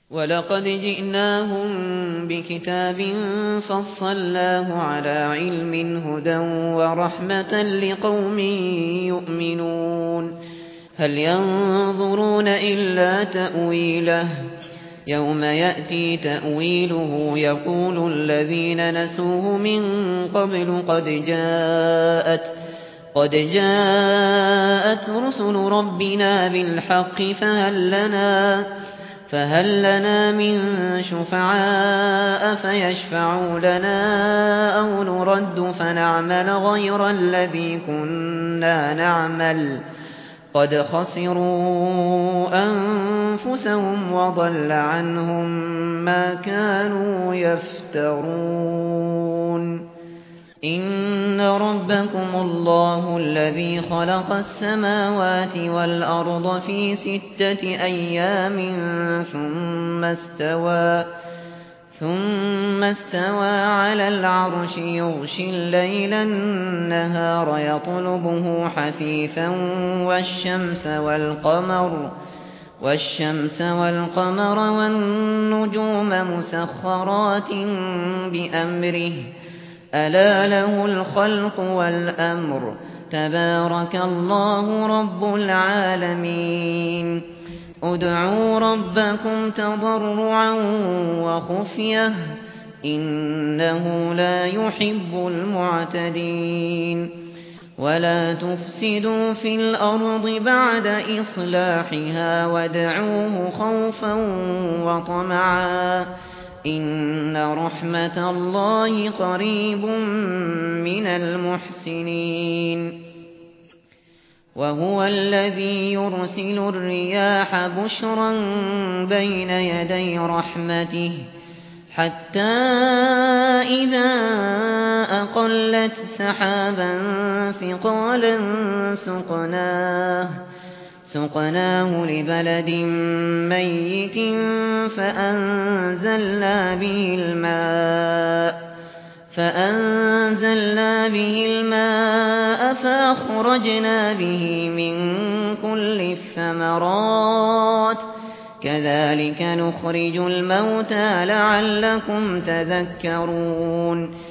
ولقد جئناهم بكتاب فصلناه على علم هدى ورحمة لقوم يؤمنون هل ينظرون إلا تأويله يوم يأتي تأويله يقول الذين نسوه من قبل قد جاءت رسل ربنا بالحق فهل لنا من شفعاء فيشفعوا لنا أو نرد فنعمل غير الذي كنا نعمل قد خسروا أنفسهم وضل عنهم ما كانوا يفترون إن ربكم الله الذي خلق السماوات والأرض في 6 أيام ثم استوى على العرش يغشي الليل النهار يطلبه حثيثا والشمس والقمر والنجوم مسخرات بأمره ألا له الخلق والأمر تبارك الله رب العالمين ادعوا ربكم تضرعا وخفية إنه لا يحب المعتدين ولا تفسدوا في الأرض بعد إصلاحها وادعوه خوفا وطمعا إن رحمة الله قريب من المحسنين وهو الذي يرسل الرياح بشرا بين يدي رحمته حتى إذا أقلت سحابا ثقالا سقناه لبلد ميت فأنزلنا به الماء فأخرجنا به من كل الثمرات كذلك نخرج الموتى لعلكم تذكرون